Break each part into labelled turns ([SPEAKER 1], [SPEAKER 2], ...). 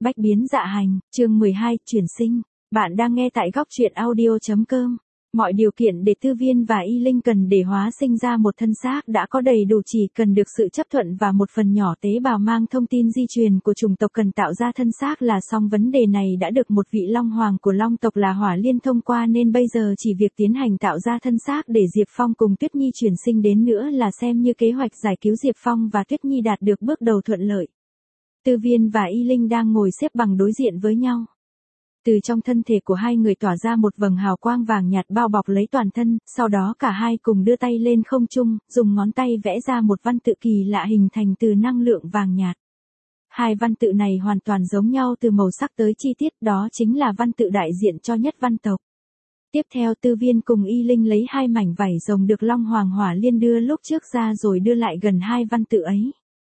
[SPEAKER 1] Bách biến dạ hành, chương 12, chuyển sinh. Bạn đang nghe tại góc truyện audio.com. Mọi điều kiện để Tư Viên và Y Linh cần để hóa sinh ra một thân xác đã có đầy đủ, chỉ cần được sự chấp thuận và một phần nhỏ tế bào mang thông tin di truyền của chủng tộc cần tạo ra thân xác là xong. Vấn đề này đã được một vị Long Hoàng của Long tộc là Hỏa Liên thông qua, nên bây giờ chỉ việc tiến hành tạo ra thân xác để Diệp Phong cùng Tuyết Nhi chuyển sinh đến nữa là xem như kế hoạch giải cứu Diệp Phong và Tuyết Nhi đạt được bước đầu thuận lợi. Tư Viên và Y Linh đang ngồi xếp bằng đối diện với nhau. Từ trong thân thể của hai người tỏa ra một vầng hào quang vàng nhạt bao bọc lấy toàn thân, sau đó cả hai cùng đưa tay lên không trung, dùng ngón tay vẽ ra một văn tự kỳ lạ hình thành từ năng lượng vàng nhạt. Hai văn tự này hoàn toàn giống nhau từ màu sắc tới chi tiết, đó chính là văn tự đại diện cho Nhất Văn tộc. Tiếp theo Tư Viên cùng Y Linh lấy hai mảnh vảy rồng được Long Hoàng Hỏa Liên đưa lúc trước ra rồi đưa lại gần hai văn tự ấy.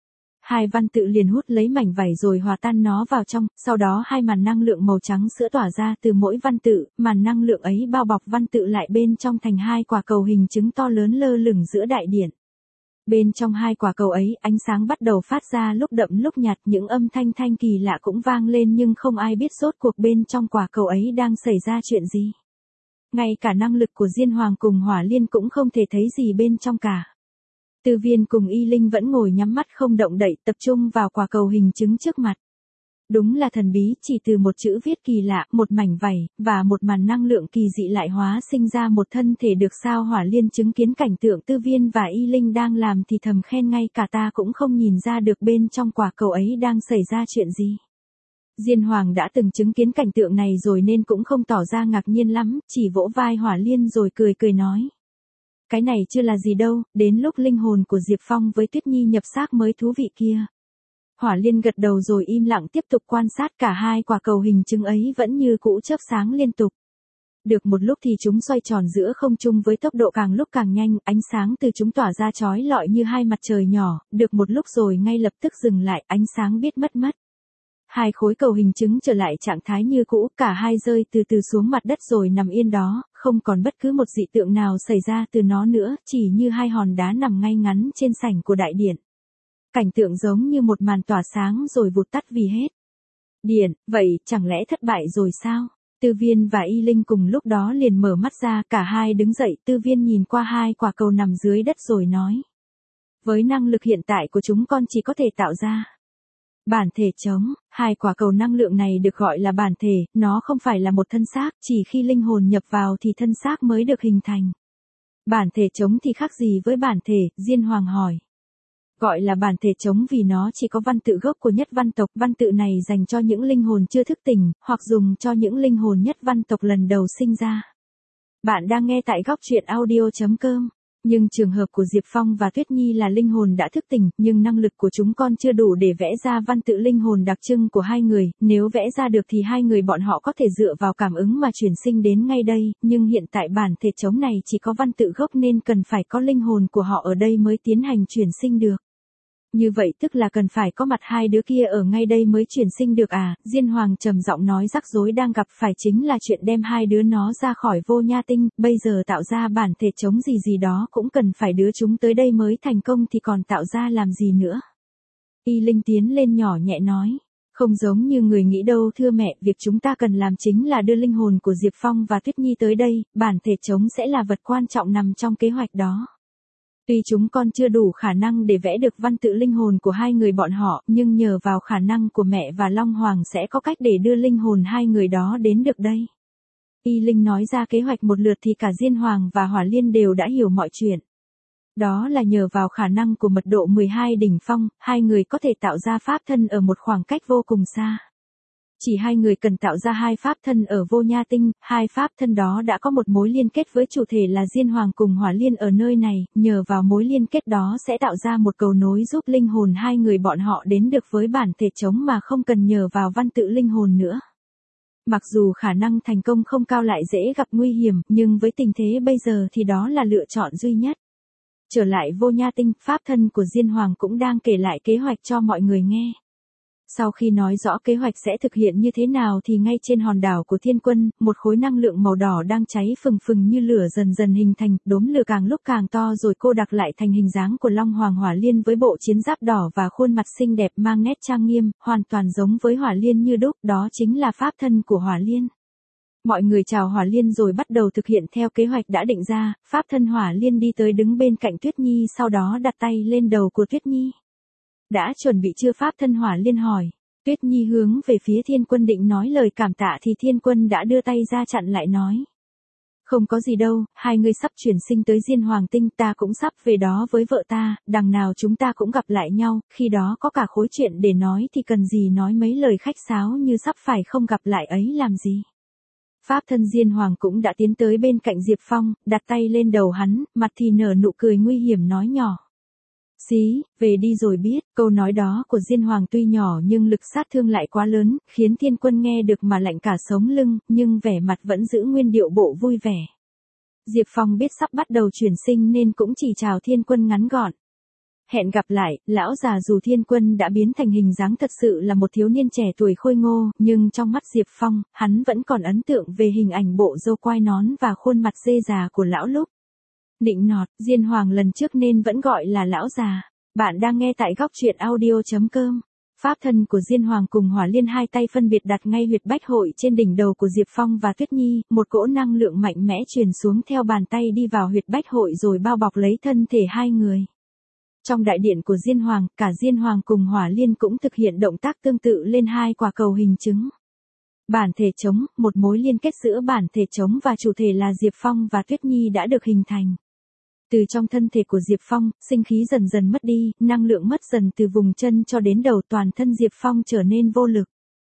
[SPEAKER 1] Hai văn tự liền hút lấy mảnh vảy rồi hòa tan nó vào trong, sau đó hai màn năng lượng màu trắng sữa tỏa ra từ mỗi văn tự, màn năng lượng ấy bao bọc văn tự lại bên trong thành hai quả cầu hình trứng to lớn lơ lửng giữa đại điện. Bên trong hai quả cầu ấy, ánh sáng bắt đầu phát ra lúc đậm lúc nhạt, những âm thanh kỳ lạ cũng vang lên nhưng không ai biết rốt cuộc bên trong quả cầu ấy đang xảy ra chuyện gì. Ngay cả năng lực của Diên Hoàng cùng Hỏa Liên cũng không thể thấy gì bên trong cả. Tư Viên cùng Y Linh vẫn ngồi nhắm mắt không động đậy, tập trung vào quả cầu hình trứng trước mặt. Đúng là thần bí, chỉ từ một chữ viết kỳ lạ, một mảnh vảy, và một màn năng lượng kỳ dị lại hóa sinh ra một thân thể được sao. Hỏa Liên chứng kiến cảnh tượng Tư Viên và Y Linh đang làm thì thầm khen, ngay cả ta cũng không nhìn ra được bên trong quả cầu ấy đang xảy ra chuyện gì. Diên Hoàng đã từng chứng kiến cảnh tượng này rồi nên cũng không tỏ ra ngạc nhiên lắm, chỉ vỗ vai Hỏa Liên rồi cười nói. Cái này chưa là gì đâu, đến lúc linh hồn của Diệp Phong với Tuyết Nhi nhập xác mới thú vị kia. Hỏa Liên gật đầu rồi im lặng tiếp tục quan sát, cả hai quả cầu hình trứng ấy vẫn như cũ chớp sáng liên tục. Được một lúc thì chúng xoay tròn giữa không trung với tốc độ càng lúc càng nhanh, ánh sáng từ chúng tỏa ra chói lọi như hai mặt trời nhỏ, được một lúc rồi ngay lập tức dừng lại, ánh sáng biết mất. Hai khối cầu hình trứng trở lại trạng thái như cũ, cả hai rơi từ từ xuống mặt đất rồi nằm yên đó, không còn bất cứ một dị tượng nào xảy ra từ nó nữa, chỉ như hai hòn đá nằm ngay ngắn trên sảnh của đại điện. Cảnh tượng giống như một màn tỏa sáng rồi vụt tắt vì hết điện, vậy chẳng lẽ thất bại rồi sao? Tư Viên và Y Linh cùng lúc đó liền mở mắt ra, cả hai đứng dậy. Tư Viên nhìn qua hai quả cầu nằm dưới đất rồi nói. Với năng lực hiện tại của chúng con chỉ có thể tạo ra bản thể trống. Hai quả cầu năng lượng này được gọi là bản thể, nó không phải là một thân xác, chỉ khi linh hồn nhập vào thì thân xác mới được hình thành. Bản thể trống thì khác gì với bản thể? Diên Hoàng hỏi. Gọi là bản thể trống vì nó chỉ có văn tự gốc của Nhất Văn tộc, văn tự này dành cho những linh hồn chưa thức tỉnh, hoặc dùng cho những linh hồn Nhất Văn tộc lần đầu sinh ra. Bạn đang nghe tại góc truyện audio.com. Nhưng trường hợp của Diệp Phong và Tuyết Nhi là linh hồn đã thức tỉnh, nhưng năng lực của chúng con chưa đủ để vẽ ra văn tự linh hồn đặc trưng của hai người, nếu vẽ ra được thì hai người bọn họ có thể dựa vào cảm ứng mà chuyển sinh đến ngay đây, nhưng hiện tại bản thể trống này chỉ có văn tự gốc nên cần phải có linh hồn của họ ở đây mới tiến hành chuyển sinh được. Như vậy tức là cần phải có mặt hai đứa kia ở ngay đây mới chuyển sinh được à? Diên Hoàng trầm giọng nói, rắc rối đang gặp phải chính là chuyện đem hai đứa nó ra khỏi Vô Nha Tinh, bây giờ tạo ra bản thể trống gì đó cũng cần phải đưa chúng tới đây mới thành công thì còn tạo ra làm gì nữa. Y Linh tiến lên nhỏ nhẹ nói. Không giống như người nghĩ đâu thưa mẹ, việc chúng ta cần làm chính là đưa linh hồn của Diệp Phong và Tuyết Nhi tới đây, bản thể trống sẽ là vật quan trọng nằm trong kế hoạch đó. Tuy chúng con chưa đủ khả năng để vẽ được văn tự linh hồn của hai người bọn họ, nhưng nhờ vào khả năng của mẹ và Long Hoàng sẽ có cách để đưa linh hồn hai người đó đến được đây. Y Linh nói ra kế hoạch một lượt thì cả Diên Hoàng và Hỏa Liên đều đã hiểu mọi chuyện. Đó là nhờ vào khả năng của mật độ 12 đỉnh phong, hai người có thể tạo ra pháp thân ở một khoảng cách vô cùng xa. Chỉ hai người cần tạo ra hai pháp thân ở Vô Nha Tinh, hai pháp thân đó đã có một mối liên kết với chủ thể là Diên Hoàng cùng Hỏa Liên ở nơi này, nhờ vào mối liên kết đó sẽ tạo ra một cầu nối giúp linh hồn hai người bọn họ đến được với bản thể trống mà không cần nhờ vào văn tự linh hồn nữa. Mặc dù khả năng thành công không cao lại dễ gặp nguy hiểm, nhưng với tình thế bây giờ thì đó là lựa chọn duy nhất. Trở lại Vô Nha Tinh, pháp thân của Diên Hoàng cũng đang kể lại kế hoạch cho mọi người nghe. Sau khi nói rõ kế hoạch sẽ thực hiện như thế nào thì ngay trên hòn đảo của Thiên Quân, một khối năng lượng màu đỏ đang cháy phừng phừng như lửa dần dần hình thành, đốm lửa càng lúc càng to rồi cô đặc lại thành hình dáng của Long Hoàng Hỏa Liên với bộ chiến giáp đỏ và khuôn mặt xinh đẹp mang nét trang nghiêm, hoàn toàn giống với Hỏa Liên như đúc, đó chính là pháp thân của Hỏa Liên. Mọi người chào Hỏa Liên rồi bắt đầu thực hiện theo kế hoạch đã định ra, pháp thân Hỏa Liên đi tới đứng bên cạnh Tuyết Nhi sau đó đặt tay lên đầu của Tuyết Nhi. Đã chuẩn bị chưa? Pháp thân Hỏa Liên hỏi. Tuyết Nhi hướng về phía Thiên Quân định nói lời cảm tạ thì Thiên Quân đã đưa tay ra chặn lại nói. Không có gì đâu, hai người sắp chuyển sinh tới Diên Hoàng Tinh, ta cũng sắp về đó với vợ ta, đằng nào chúng ta cũng gặp lại nhau, khi đó có cả khối chuyện để nói thì cần gì nói mấy lời khách sáo như sắp phải không gặp lại ấy làm gì. Pháp thân Diên Hoàng cũng đã tiến tới bên cạnh Diệp Phong, đặt tay lên đầu hắn, mặt thì nở nụ cười nguy hiểm nói nhỏ. Xí, về đi rồi biết, câu nói đó của Diên Hoàng tuy nhỏ nhưng lực sát thương lại quá lớn, khiến Thiên Quân nghe được mà lạnh cả sống lưng, nhưng vẻ mặt vẫn giữ nguyên điệu bộ vui vẻ. Diệp Phong biết sắp bắt đầu chuyển sinh nên cũng chỉ chào Thiên Quân ngắn gọn. Hẹn gặp lại, lão già. Dù Thiên Quân đã biến thành hình dáng thật sự là một thiếu niên trẻ tuổi khôi ngô, nhưng trong mắt Diệp Phong, hắn vẫn còn ấn tượng về hình ảnh bộ râu quai nón và khuôn mặt dê già của lão lúc. Nịnh nọt, Diên Hoàng lần trước nên vẫn gọi là lão già. Bạn đang nghe tại góc truyện audio.com. Pháp thân của Diên Hoàng cùng Hỏa Liên hai tay phân biệt đặt ngay huyệt bách hội trên đỉnh đầu của Diệp Phong và Tuyết Nhi, một cỗ năng lượng mạnh mẽ truyền xuống theo bàn tay đi vào huyệt bách hội rồi bao bọc lấy thân thể hai người. Trong đại điện của Diên Hoàng, cả Diên Hoàng cùng Hỏa Liên cũng thực hiện động tác tương tự lên hai quả cầu hình trứng. Bản thể trống, một mối liên kết giữa bản thể trống và chủ thể là Diệp Phong và Tuyết Nhi đã được hình thành. Từ trong thân thể của Diệp Phong, sinh khí dần dần mất đi, năng lượng mất dần từ vùng chân cho đến đầu, toàn thân Diệp Phong trở nên vô lực.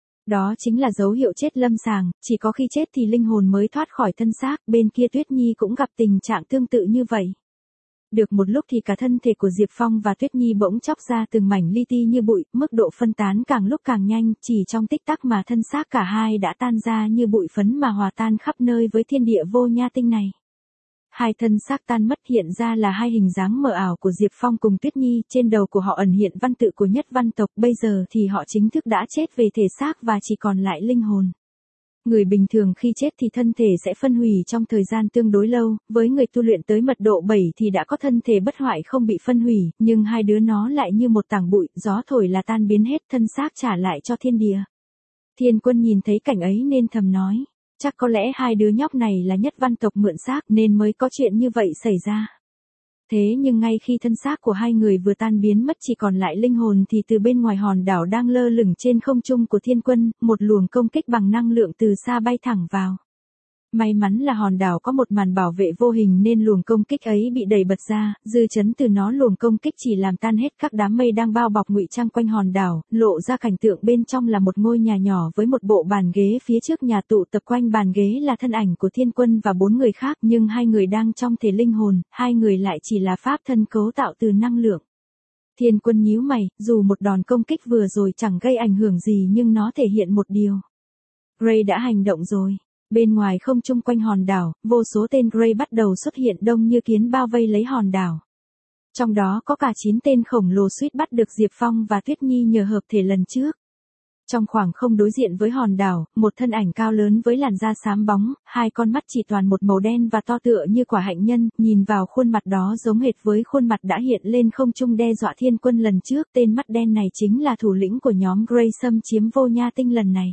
[SPEAKER 1] Đó chính là dấu hiệu chết lâm sàng, chỉ có khi chết thì linh hồn mới thoát khỏi thân xác, bên kia Tuyết Nhi cũng gặp tình trạng tương tự như vậy. Được một lúc thì cả thân thể của Diệp Phong và Tuyết Nhi bỗng chóc ra từng mảnh li ti như bụi, mức độ phân tán càng lúc càng nhanh, chỉ trong tích tắc mà thân xác cả hai đã tan ra như bụi phấn mà hòa tan khắp nơi với thiên địa vô nha tinh này. Hai thân xác tan mất hiện ra là hai hình dáng mờ ảo của Diệp Phong cùng Tuyết Nhi, trên đầu của họ ẩn hiện văn tự của nhất văn tộc, bây giờ thì họ chính thức đã chết về thể xác và chỉ còn lại linh hồn. Người bình thường khi chết thì thân thể sẽ phân hủy trong thời gian tương đối lâu, với người tu luyện tới mật độ 7 thì đã có thân thể bất hoại không bị phân hủy, nhưng hai đứa nó lại như một tảng bụi, gió thổi là tan biến hết, thân xác trả lại cho thiên địa. Thiên Quân nhìn thấy cảnh ấy nên thầm nói, chắc có lẽ hai đứa nhóc này là nhất văn tộc mượn xác nên mới có chuyện như vậy xảy ra. Thế nhưng ngay khi thân xác của hai người vừa tan biến mất chỉ còn lại linh hồn thì từ bên ngoài hòn đảo đang lơ lửng trên không trung của Thiên Quân, một luồng công kích bằng năng lượng từ xa bay thẳng vào. May mắn là hòn đảo có một màn bảo vệ vô hình nên luồng công kích ấy bị đẩy bật ra, dư chấn từ nó luồng công kích chỉ làm tan hết các đám mây đang bao bọc ngụy trang quanh hòn đảo, lộ ra cảnh tượng bên trong là một ngôi nhà nhỏ với một bộ bàn ghế, phía trước nhà tụ tập quanh bàn ghế là thân ảnh của Thiên Quân và 4 người khác, nhưng hai người đang trong thể linh hồn, hai người lại chỉ là pháp thân cấu tạo từ năng lượng. Thiên Quân nhíu mày, dù một đòn công kích vừa rồi chẳng gây ảnh hưởng gì nhưng nó thể hiện một điều. Grey đã hành động rồi. Bên ngoài không trung quanh hòn đảo, vô số tên Grey bắt đầu xuất hiện đông như kiến bao vây lấy hòn đảo. Trong đó có cả 9 tên khổng lồ suýt bắt được Diệp Phong và Tuyết Nhi nhờ hợp thể lần trước. Trong khoảng không đối diện với hòn đảo, một thân ảnh cao lớn với làn da xám bóng, hai con mắt chỉ toàn một màu đen và to tựa như quả hạnh nhân, nhìn vào khuôn mặt đó giống hệt với khuôn mặt đã hiện lên không trung đe dọa Thiên Quân lần trước. Tên mắt đen này chính là thủ lĩnh của nhóm Grey xâm chiếm Vô Nha Tinh lần này.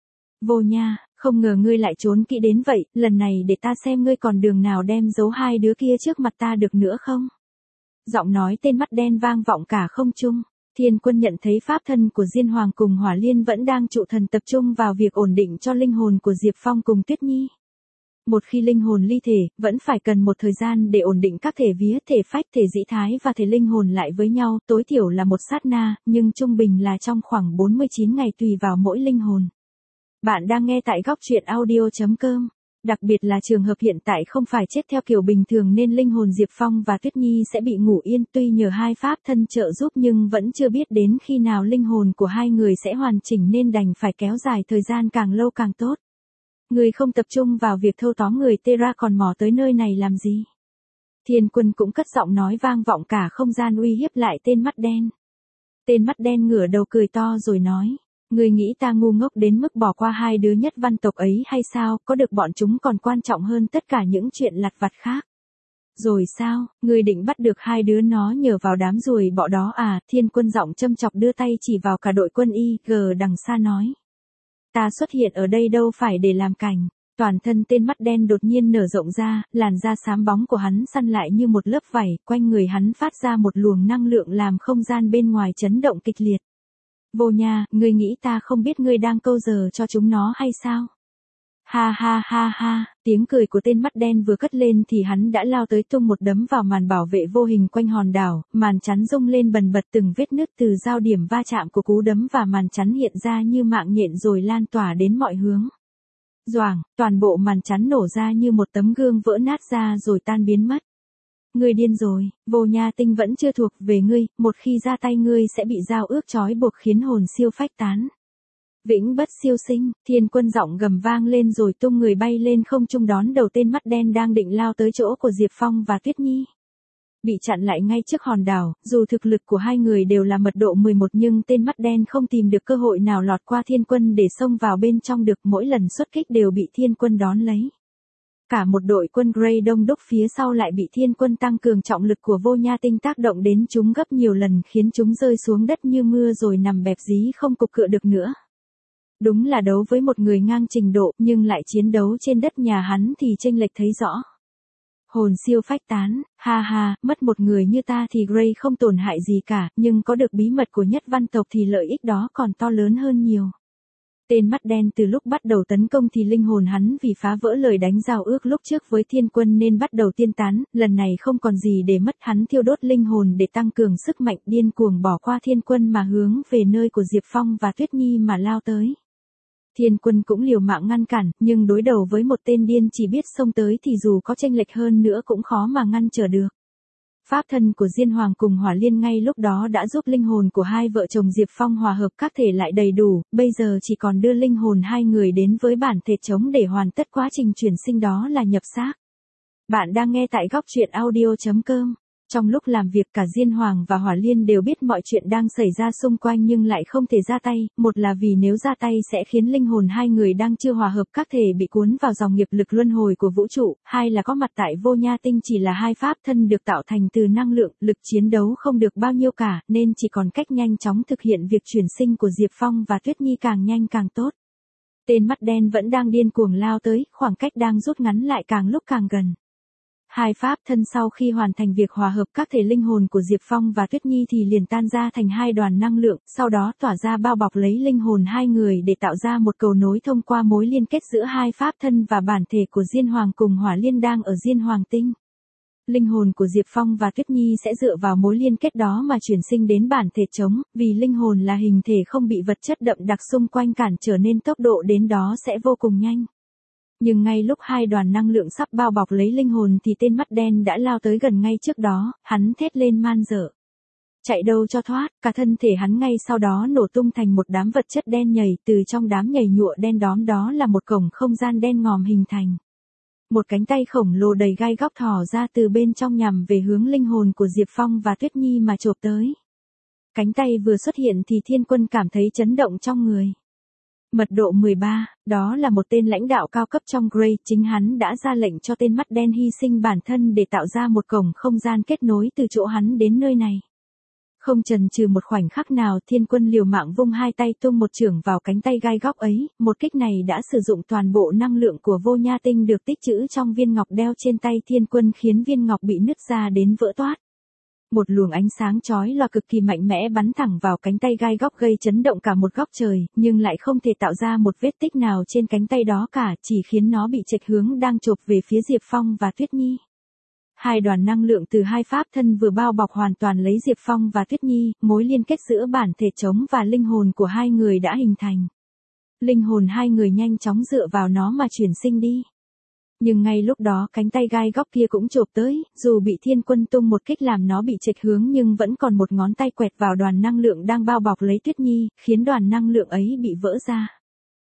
[SPEAKER 1] Vô Nha, không ngờ ngươi lại trốn kỹ đến vậy, lần này để ta xem ngươi còn đường nào đem giấu hai đứa kia trước mặt ta được nữa không? Giọng nói tên mắt đen vang vọng cả không trung. Thiên Quân nhận thấy pháp thân của Diên Hoàng cùng Hỏa Liên vẫn đang trụ thần tập trung vào việc ổn định cho linh hồn của Diệp Phong cùng Tuyết Nhi. Một khi linh hồn ly thể, vẫn phải cần một thời gian để ổn định các thể vía, thể phách, thể dĩ thái và thể linh hồn lại với nhau, tối thiểu là một sát na, nhưng trung bình là trong khoảng 49 ngày tùy vào mỗi linh hồn. Bạn đang nghe tại góc truyện audio.com. Đặc biệt là trường hợp hiện tại không phải chết theo kiểu bình thường nên linh hồn Diệp Phong và Tuyết Nhi sẽ bị ngủ yên, tuy nhờ hai pháp thân trợ giúp nhưng vẫn chưa biết đến khi nào linh hồn của hai người sẽ hoàn chỉnh nên đành phải kéo dài thời gian càng lâu càng tốt. Người không tập trung vào việc thâu tóm người Terra còn mò tới nơi này làm gì? Thiên Quân cũng cất giọng nói vang vọng cả không gian uy hiếp lại tên mắt đen. Tên mắt đen ngửa đầu cười to rồi nói. Ngươi nghĩ ta ngu ngốc đến mức bỏ qua hai đứa nhất văn tộc ấy hay sao, có được bọn chúng còn quan trọng hơn tất cả những chuyện lặt vặt khác. Rồi sao, ngươi định bắt được hai đứa nó nhờ vào đám ruồi bọ đó à? Thiên Quân giọng châm chọc đưa tay chỉ vào cả đội quân IG đằng xa nói. Ta xuất hiện ở đây đâu phải để làm cảnh. Toàn thân tên mắt đen đột nhiên nở rộng ra, làn da xám bóng của hắn săn lại như một lớp vảy, quanh người hắn phát ra một luồng năng lượng làm không gian bên ngoài chấn động kịch liệt. Vô Nha, ngươi nghĩ ta không biết ngươi đang câu giờ cho chúng nó hay sao? Ha ha ha ha, tiếng cười của tên mắt đen vừa cất lên thì hắn đã lao tới tung một đấm vào màn bảo vệ vô hình quanh hòn đảo, màn chắn rung lên bần bật từng vết nứt từ giao điểm va chạm của cú đấm và màn chắn hiện ra như mạng nhện rồi lan tỏa đến mọi hướng. Doảng, toàn bộ màn chắn nổ ra như một tấm gương vỡ nát ra rồi tan biến mất. Ngươi điên rồi, Vô Nha Tinh vẫn chưa thuộc về ngươi, một khi ra tay ngươi sẽ bị giao ước trói buộc khiến hồn siêu phách tán. Vĩnh bất siêu sinh, Thiên Quân giọng gầm vang lên rồi tung người bay lên không trung đón đầu tên mắt đen đang định lao tới chỗ của Diệp Phong và Tuyết Nhi. Bị chặn lại ngay trước hòn đảo, dù thực lực của hai người đều là mật độ 11 nhưng tên mắt đen không tìm được cơ hội nào lọt qua Thiên Quân để xông vào bên trong được, mỗi lần xuất kích đều bị Thiên Quân đón lấy. Cả một đội quân Grey đông đúc phía sau lại bị Thiên Quân tăng cường trọng lực của Vô Nha Tinh tác động đến chúng gấp nhiều lần khiến chúng rơi xuống đất như mưa rồi nằm bẹp dí không cục cựa được nữa. Đúng là đấu với một người ngang trình độ nhưng lại chiến đấu trên đất nhà hắn thì chênh lệch thấy rõ. Hồn siêu phách tán, ha ha, mất một người như ta thì Grey không tổn hại gì cả, nhưng có được bí mật của nhất văn tộc thì lợi ích đó còn to lớn hơn nhiều. Tên mắt đen từ lúc bắt đầu tấn công thì linh hồn hắn vì phá vỡ lời đánh giao ước lúc trước với Thiên Quân nên bắt đầu tiên tán, lần này không còn gì để mất, hắn thiêu đốt linh hồn để tăng cường sức mạnh, điên cuồng bỏ qua Thiên Quân mà hướng về nơi của Diệp Phong và Tuyết Nhi mà lao tới. Thiên Quân cũng liều mạng ngăn cản, nhưng đối đầu với một tên điên chỉ biết xông tới thì dù có chênh lệch hơn nữa cũng khó mà ngăn trở được. Pháp thân của Diên Hoàng cùng Hỏa Liên ngay lúc đó đã giúp linh hồn của hai vợ chồng Diệp Phong hòa hợp các thể lại đầy đủ, bây giờ chỉ còn đưa linh hồn hai người đến với bản thể trống để hoàn tất quá trình chuyển sinh, đó là nhập xác. Bạn đang nghe tại góc truyện audio.com. Trong lúc làm việc cả Diên Hoàng và Hỏa Liên đều biết mọi chuyện đang xảy ra xung quanh nhưng lại không thể ra tay, một là vì nếu ra tay sẽ khiến linh hồn hai người đang chưa hòa hợp các thể bị cuốn vào dòng nghiệp lực luân hồi của vũ trụ, hai là có mặt tại Vô Nha Tinh chỉ là hai pháp thân được tạo thành từ năng lượng, lực chiến đấu không được bao nhiêu cả, nên chỉ còn cách nhanh chóng thực hiện việc chuyển sinh của Diệp Phong và Tuyết Nhi càng nhanh càng tốt. Tên mắt đen vẫn đang điên cuồng lao tới, khoảng cách đang rút ngắn lại càng lúc càng gần. Hai pháp thân sau khi hoàn thành việc hòa hợp các thể linh hồn của Diệp Phong và Tuyết Nhi thì liền tan ra thành hai đoàn năng lượng, sau đó tỏa ra bao bọc lấy linh hồn hai người để tạo ra một cầu nối thông qua mối liên kết giữa hai pháp thân và bản thể của Diên Hoàng cùng Hỏa Liên đang ở Diên Hoàng Tinh. Linh hồn của Diệp Phong và Tuyết Nhi sẽ dựa vào mối liên kết đó mà chuyển sinh đến bản thể trống, vì linh hồn là hình thể không bị vật chất đậm đặc xung quanh cản trở nên tốc độ đến đó sẽ vô cùng nhanh. Nhưng ngay lúc hai đoàn năng lượng sắp bao bọc lấy linh hồn thì tên mắt đen đã lao tới gần ngay trước đó, hắn thét lên man dợ. Chạy đâu cho thoát, cả thân thể hắn ngay sau đó nổ tung thành một đám vật chất đen nhầy, từ trong đám nhầy nhụa đen đóm đó là một cổng không gian đen ngòm hình thành. Một cánh tay khổng lồ đầy gai góc thò ra từ bên trong nhằm về hướng linh hồn của Diệp Phong và Tuyết Nhi mà chộp tới. Cánh tay vừa xuất hiện thì Thiên Quân cảm thấy chấn động trong người. Mật độ 13, đó là một tên lãnh đạo cao cấp trong Grey, chính hắn đã ra lệnh cho tên mắt đen hy sinh bản thân để tạo ra một cổng không gian kết nối từ chỗ hắn đến nơi này. Không chần chừ một khoảnh khắc nào, Thiên Quân liều mạng vung hai tay tung một chưởng vào cánh tay gai góc ấy, một kích này đã sử dụng toàn bộ năng lượng của Vô Nha Tinh được tích trữ trong viên ngọc đeo trên tay Thiên Quân khiến viên ngọc bị nứt ra đến vỡ toát. Một luồng ánh sáng chói lòa cực kỳ mạnh mẽ bắn thẳng vào cánh tay gai góc gây chấn động cả một góc trời, nhưng lại không thể tạo ra một vết tích nào trên cánh tay đó cả, chỉ khiến nó bị chệch hướng đang chộp về phía Diệp Phong và Tuyết Nhi. Hai đoàn năng lượng từ hai pháp thân vừa bao bọc hoàn toàn lấy Diệp Phong và Tuyết Nhi, mối liên kết giữa bản thể trống và linh hồn của hai người đã hình thành. Linh hồn hai người nhanh chóng dựa vào nó mà chuyển sinh đi. Nhưng ngay lúc đó cánh tay gai góc kia cũng chộp tới, dù bị Thiên Quân tung một kích làm nó bị chệch hướng nhưng vẫn còn một ngón tay quẹt vào đoàn năng lượng đang bao bọc lấy Tuyết Nhi, khiến đoàn năng lượng ấy bị vỡ ra.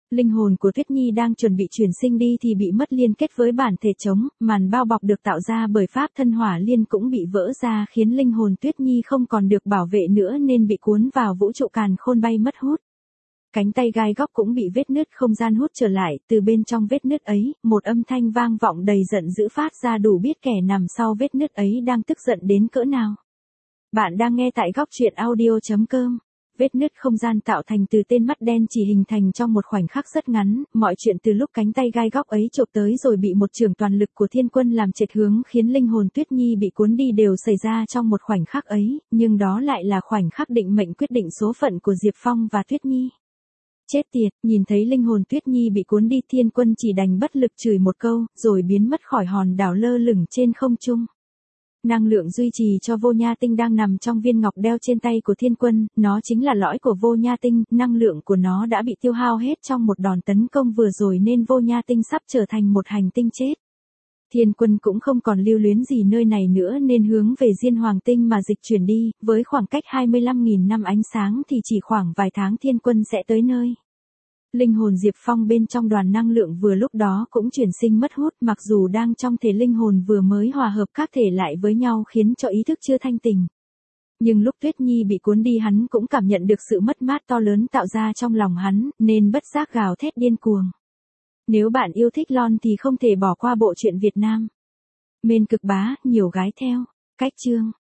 [SPEAKER 1] Linh hồn của Tuyết Nhi đang chuẩn bị chuyển sinh đi thì bị mất liên kết với bản thể trống, màn bao bọc được tạo ra bởi pháp thân hỏa liên cũng bị vỡ ra khiến linh hồn Tuyết Nhi không còn được bảo vệ nữa nên bị cuốn vào vũ trụ càn khôn bay mất hút. Cánh tay gai góc cũng bị vết nứt không gian hút trở lại, từ bên trong vết nứt ấy, một âm thanh vang vọng đầy giận dữ phát ra đủ biết kẻ nằm sau vết nứt ấy đang tức giận đến cỡ nào. Bạn đang nghe tại góc truyện audio.com. Vết nứt không gian tạo thành từ tên mắt đen chỉ hình thành trong một khoảnh khắc rất ngắn, mọi chuyện từ lúc cánh tay gai góc ấy chộp tới rồi bị một chưởng toàn lực của thiên quân làm trệt hướng khiến linh hồn Tuyết Nhi bị cuốn đi đều xảy ra trong một khoảnh khắc ấy, nhưng đó lại là khoảnh khắc định mệnh quyết định số phận của Diệp Phong và Tuyết Nhi. Chết tiệt, nhìn thấy linh hồn Tuyết Nhi bị cuốn đi thiên quân chỉ đành bất lực chửi một câu, rồi biến mất khỏi hòn đảo lơ lửng trên không trung. Năng lượng duy trì cho vô nha tinh đang nằm trong viên ngọc đeo trên tay của thiên quân, nó chính là lõi của vô nha tinh, năng lượng của nó đã bị tiêu hao hết trong một đòn tấn công vừa rồi nên vô nha tinh sắp trở thành một hành tinh chết. Thiên quân cũng không còn lưu luyến gì nơi này nữa nên hướng về Diên Hoàng tinh mà dịch chuyển đi, với khoảng cách 25.000 năm ánh sáng thì chỉ khoảng vài tháng thiên quân sẽ tới nơi. Linh hồn Diệp Phong bên trong đoàn năng lượng vừa lúc đó cũng chuyển sinh mất hút, mặc dù đang trong thể linh hồn vừa mới hòa hợp các thể lại với nhau khiến cho ý thức chưa thanh tỉnh. Nhưng lúc Tuyết Nhi bị cuốn đi hắn cũng cảm nhận được sự mất mát to lớn tạo ra trong lòng hắn, nên bất giác gào thét điên cuồng. Nếu bạn yêu thích Lon thì không thể bỏ qua bộ truyện Việt Nam. Mên cực bá, nhiều gái theo. Cách chương.